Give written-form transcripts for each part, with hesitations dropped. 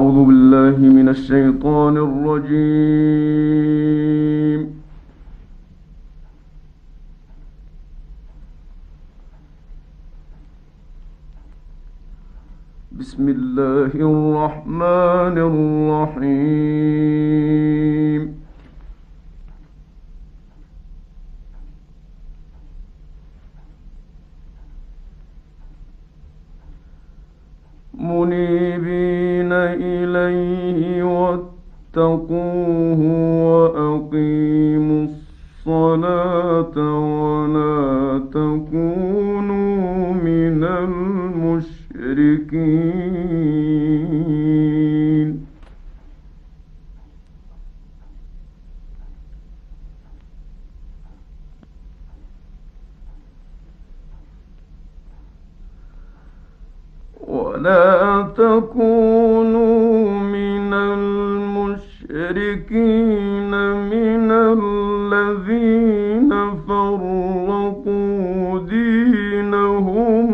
أعوذ بالله من الشيطان الرجيم. بسم الله الرحمن الرحيم. منيبين إليه واتقوه وأقيموا الصلاة ولا تكونوا من المشركين. ولا تكونوا من المشركين من الذين فرقوا دينهم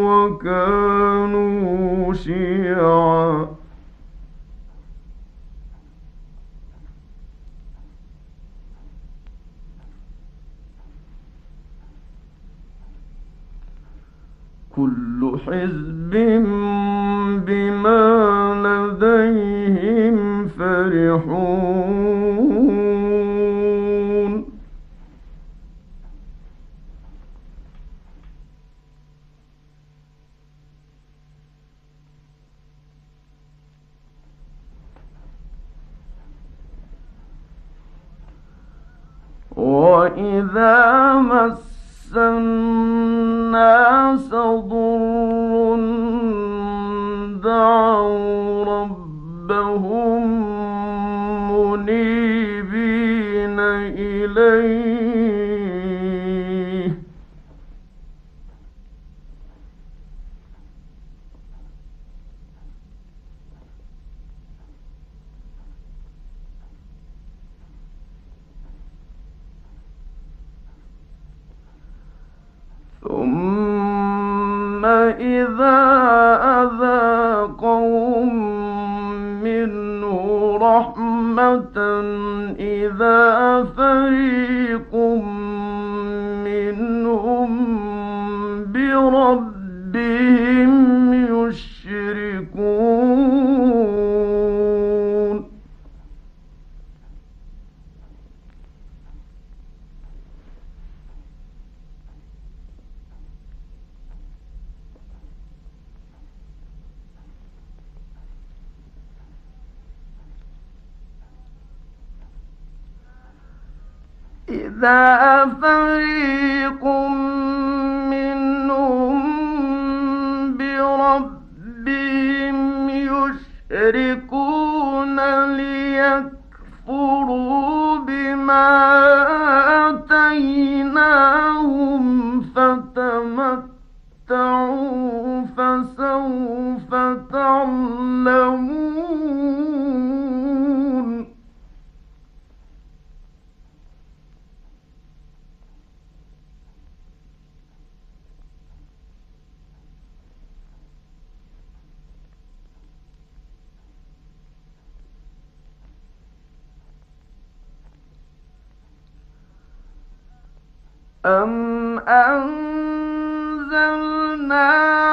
وكانوا شيعا. كل حزب بما لديهم فرحون. وإذا مس الناس ضر دعوا ربهم منيبين إليه ثم إذا أذاقهم منه رحمة إذا فريق منهم بربهم يشركون. إذا فريق منهم بربهم يشركون ليكفروا بما آتيناهم فتمتعوا فسوف تعلمون. أم أنزلنا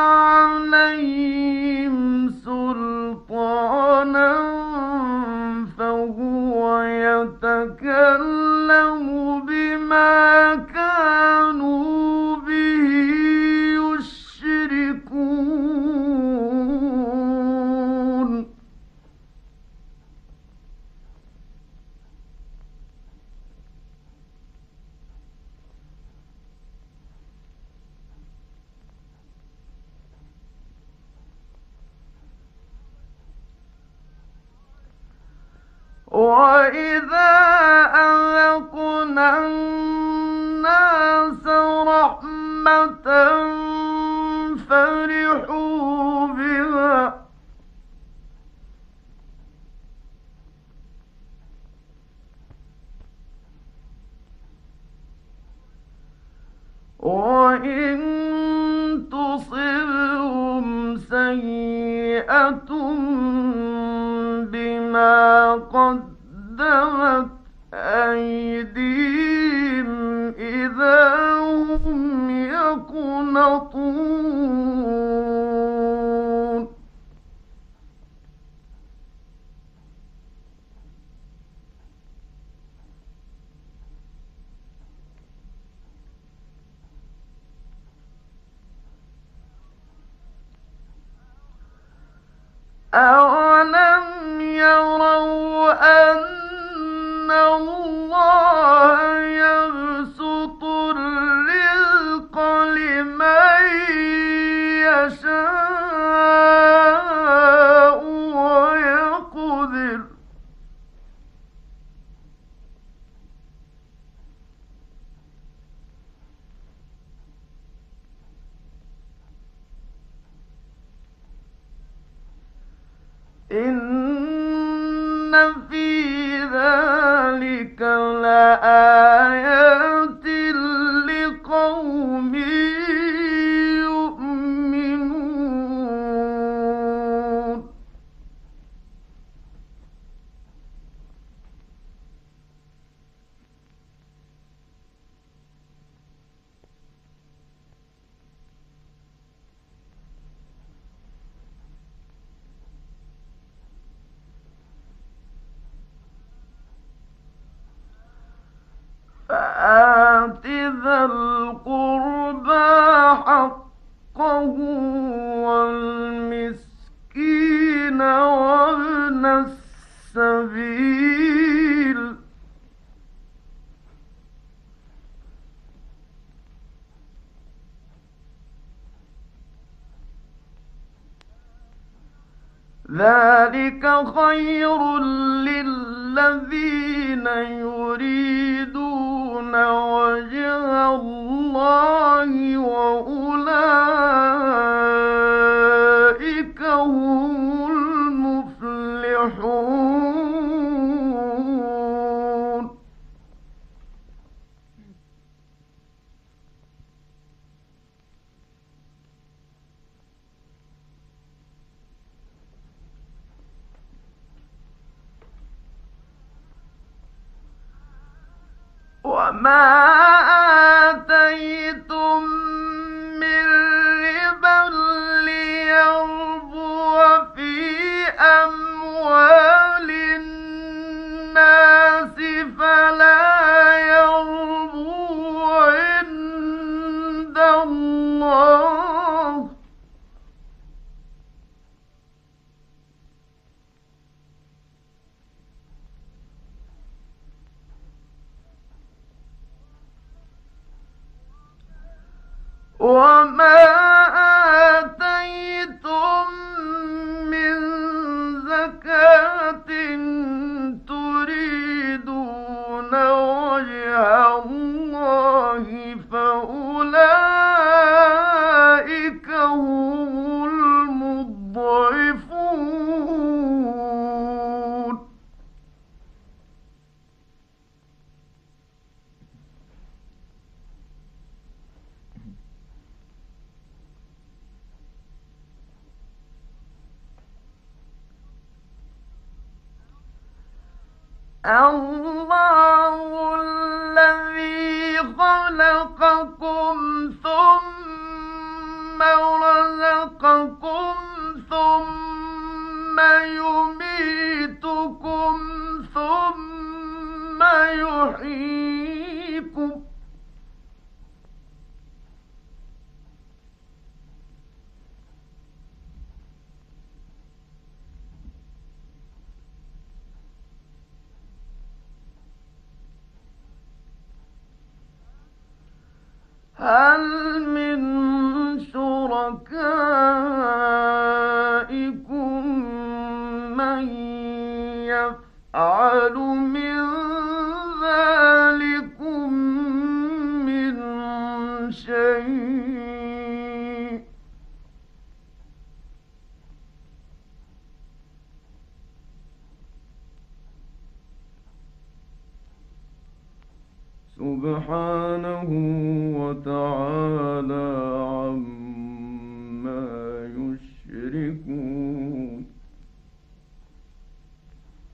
عليهم سلطانا فهو يتكلم بما كانوا به يشركون. وإذا أذقنا الناس رحمة فرحوا بها وإن تصبهم سيئة بما قدمت أيديهم إذا هم يقنطون أولم يروا أن الله يبسط الرزق لمن يشاء ويقدر إن في ذلك لآيات لقوم يؤمنون فآت ذا القربى حقه والمسكين وابن السبيل ذلك خير للذين يريدون وجه الله وأولئك هم المفلحون وما آتيتم من ربا ليربو في أموال الناس فلا يربو عند الله وما آتيتم من زكاة تريدون وجه الله فأولئك هم المضعفون الله الذي خلقكم ثم رزقكم ثم يميتكم ثم يحييكم هل من شركائكم من يفعل من ذلكم من شيء سبحانه وتعالى عما يشركون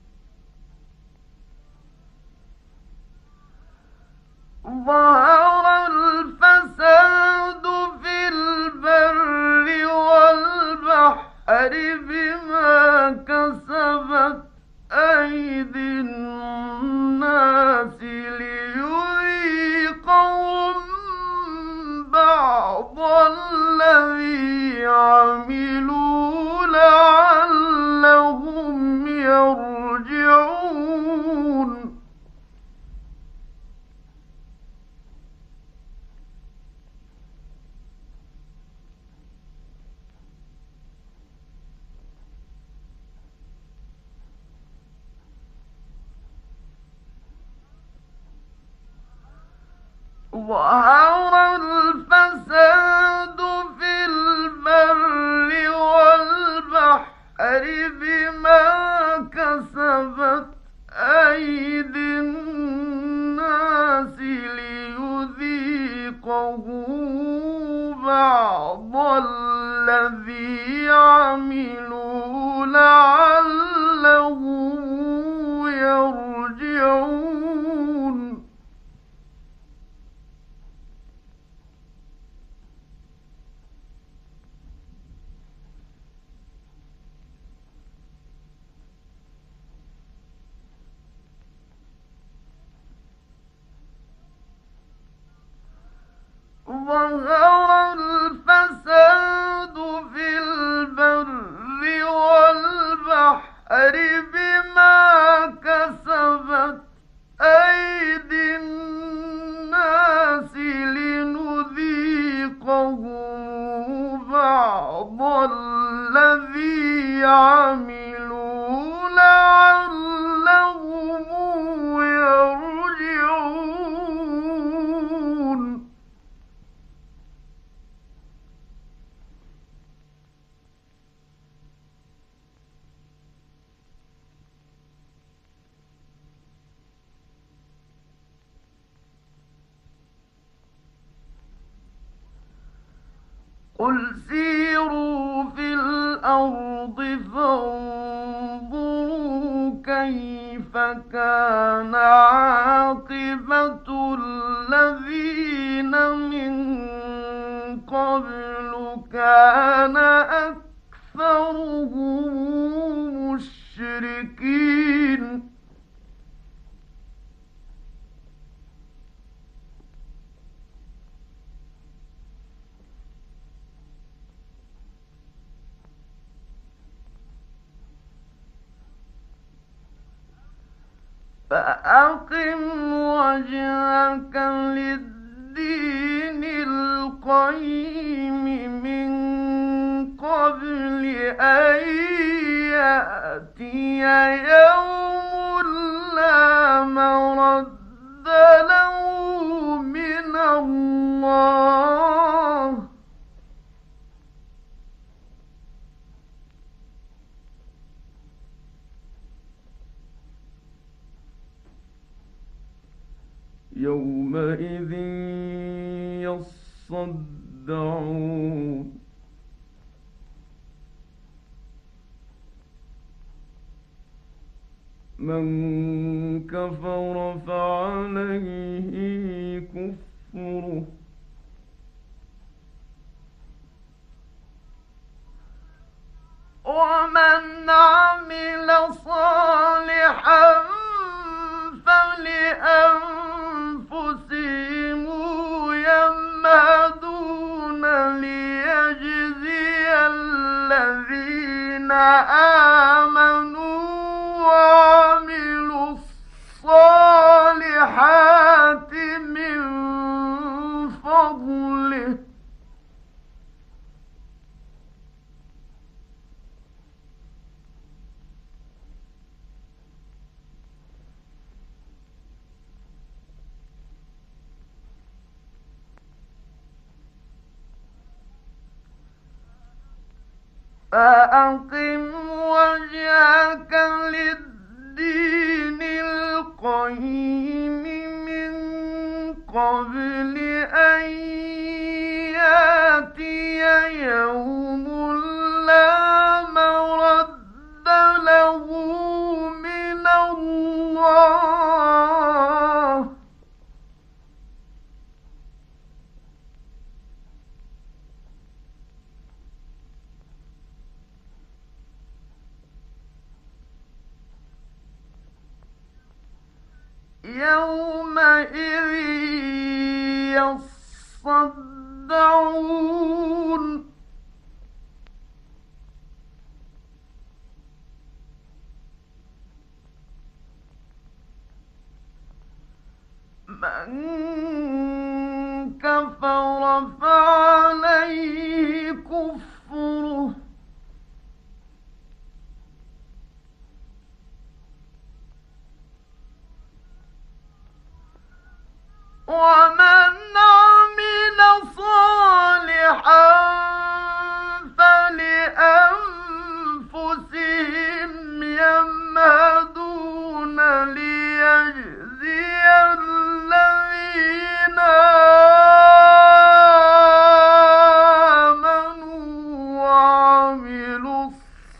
ظهر الفساد في البر والبحر بما كسبت أيدي الناس ليذيقهم بعض الذي عملوا لعلهم يرجعون. ظهر الفساد في البر والبحر بما كسبت أيدي الناس لنذيقهم بعض الذي عملوا لعلهم يرجعون. قل سيروا في الأرض فانظروا كيف كان عاقبة الذين من قبل كان أكثرهم مشركين. فأقم وجهك للدين القيم من قبل أن يأتي يوم لا مرد له من الله يومئذ يصدعون. من كفر فعليه كفره ومن عمل صالحا فلأنفسهم يمهدون ليجزي الذين آمنوا وعملوا الصالحات من فضله. فأقم وجهك للدين القيم من قبل أن يأتي يوم لا مرد له من الله يومئذ يصدعون. من كفر فعليه كفره ومن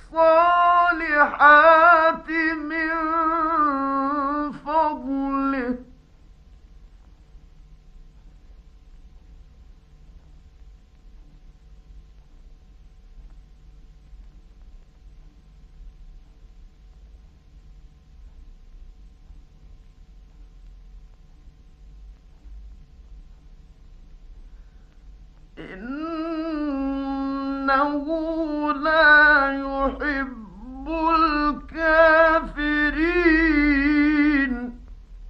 الصالحات من فضله إنه لا يحب الكافرين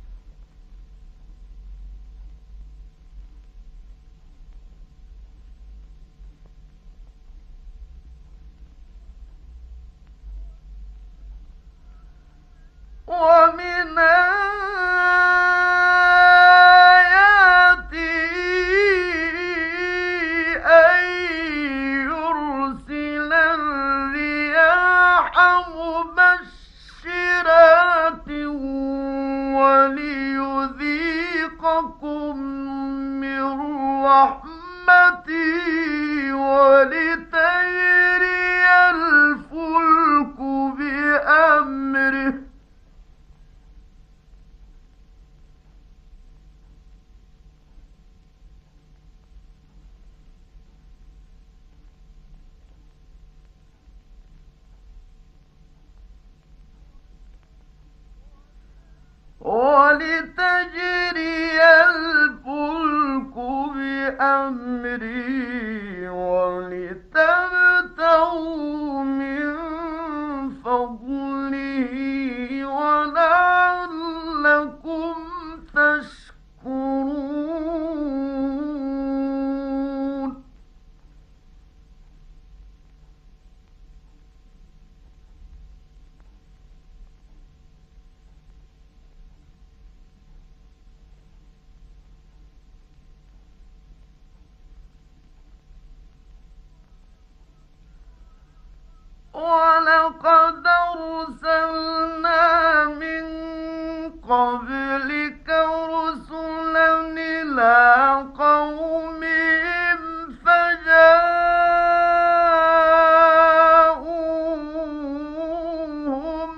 ومن أن يرسل الرياح مبشرات وليذيقكم من رحمته ولتجري الفلك بأمره ولتجري الفلك بأمره ولتبتغوا من فضله ولعلكم تشكرون ولقد أرسلنا من قبلك رسلا إلى قومهم فجاءوهم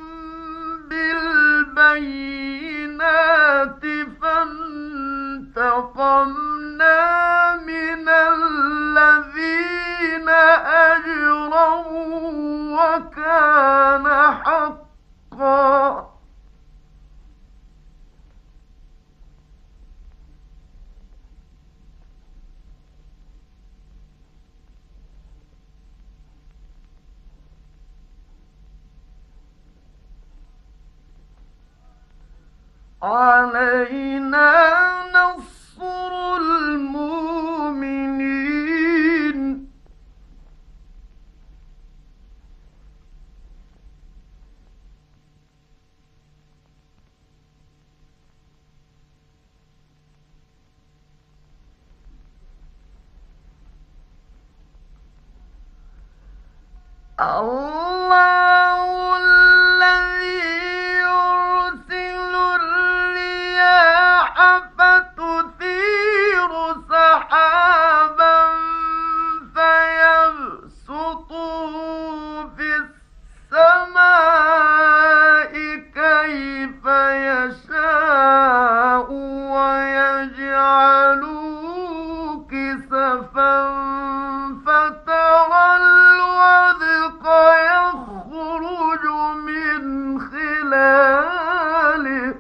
بالبينات فانتقمنا من الذين أجرموا وكان حقا علينا نصر المؤمنين الله الذي يرسل الرياح فتثير سحابا فيبسطه في السماء كيف يشاء ويجعله كسفا فترى الودق يخرج من خلاله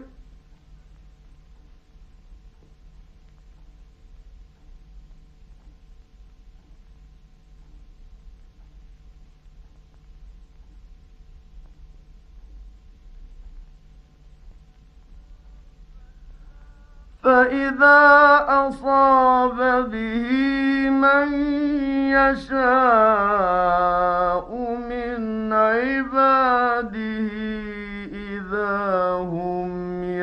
فإذا أصاب به من يشاء من عباده إذا هم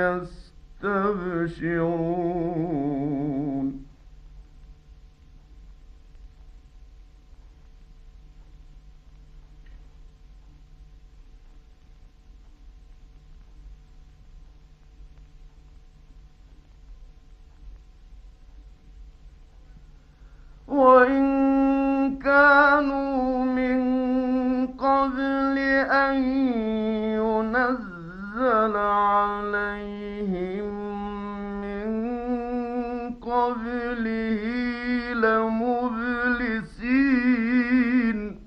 يستبشرون وإن كانوا من قبل أن ينزل عليهم من قبله لمبلسين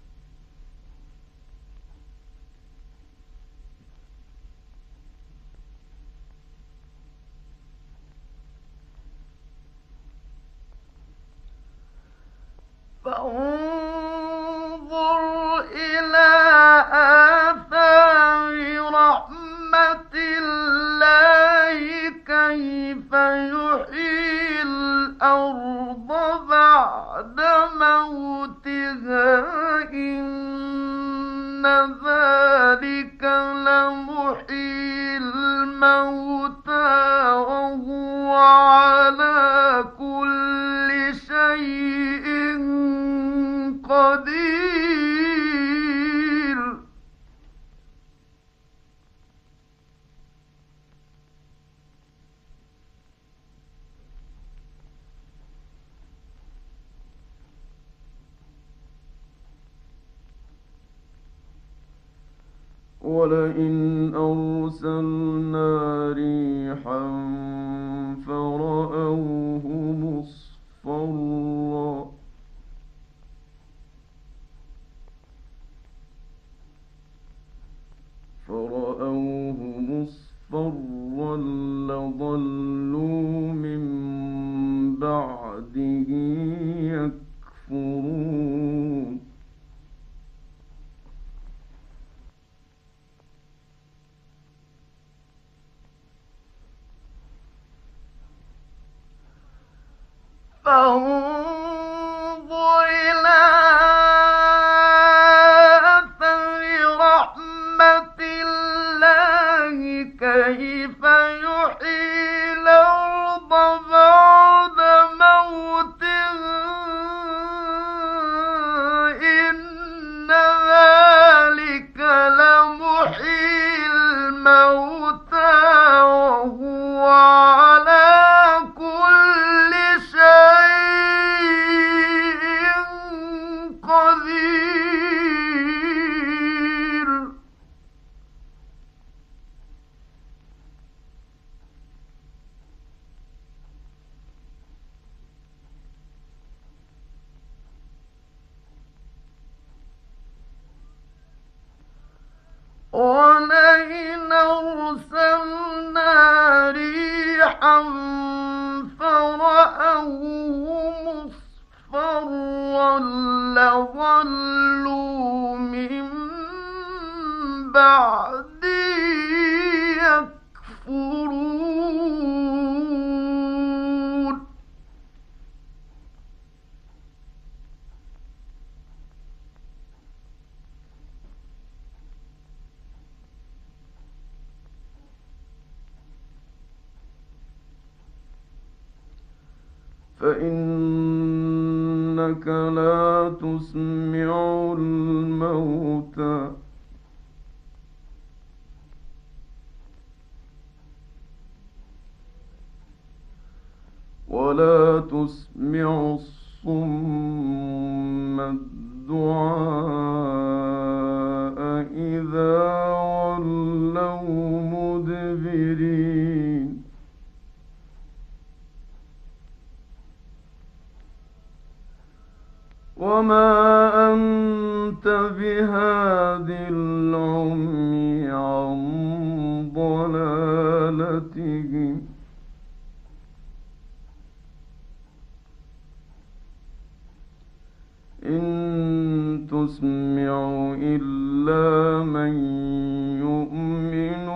فانظر إلى آثار رحمة الله كيف يحيي الأرض بعد موتها إن ذلك لمحيي الموتى وهو على كل شيء قدير ولئن أرسلنا ريحا فرأوه مصفرا لظلوا من بعده يكفرون فانظر إلى آثار رحمة الله كيف يحيي الأرض بعد موتها إن ذلك لمحيي الموتى وهو على كل شيء قدير ولئن أرسلنا ريحا فرأوه مصفرا لظلوا من بعده يكفرون فإنك لا تسمع الموتى ولا تسمع الصم الدعاء إذا ولوا مدبرين وما أنت بهاد العمي عن ضلالتهم إن تسمع إلا من يؤمن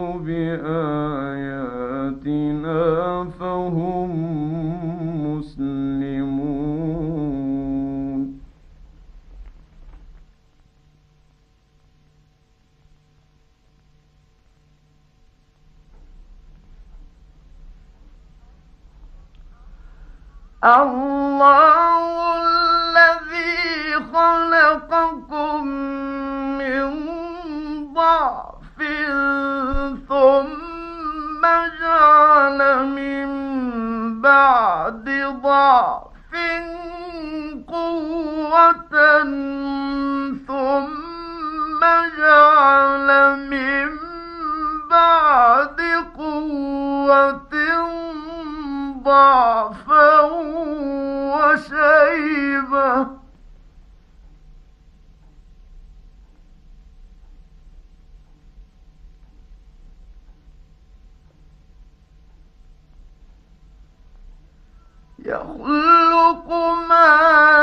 بآياتنا فهم مسلمون الله الذي خلقكم من ضعف ثم جعل من بعد ضعف قوة ثم جعل من بعد قوة ضعفا وشيبة يخلق ما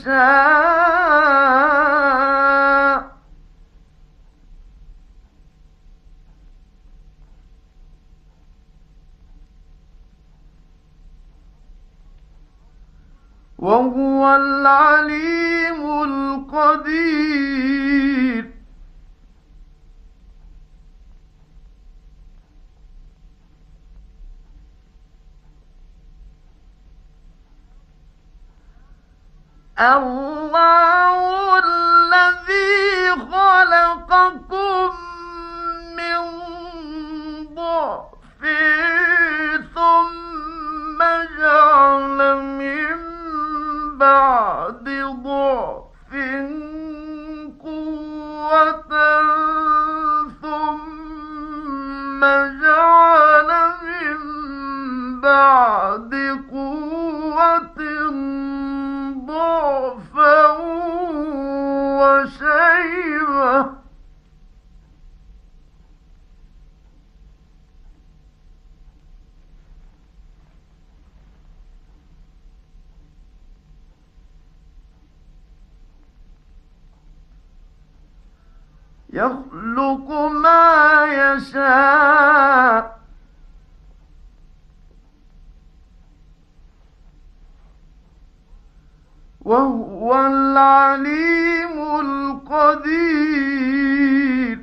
يشاء وهو العليم القدير الله الذي خلقكم من ضعف ثم جعل من بعد ضعف قوة ثم جعل من بعد قوة ضعفا وشيبة يخلق ما يشاء وهو العليم القدير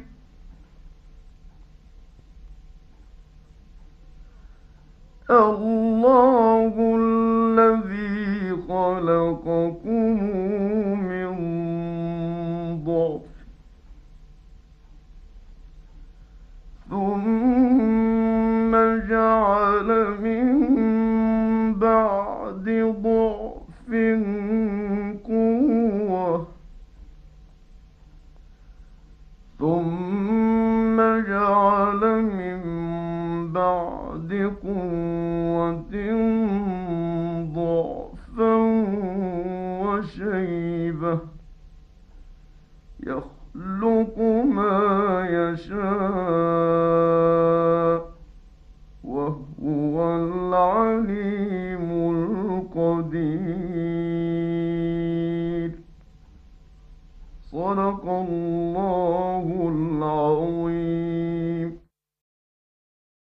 الله الذي خلقكم من ضعف ثم جعل من بعد ضعف قوة ثم جعل من بعد قوة ضعفا وشيبة يخلق ما يشاء وهو العليم القدير صدق الله العظيم.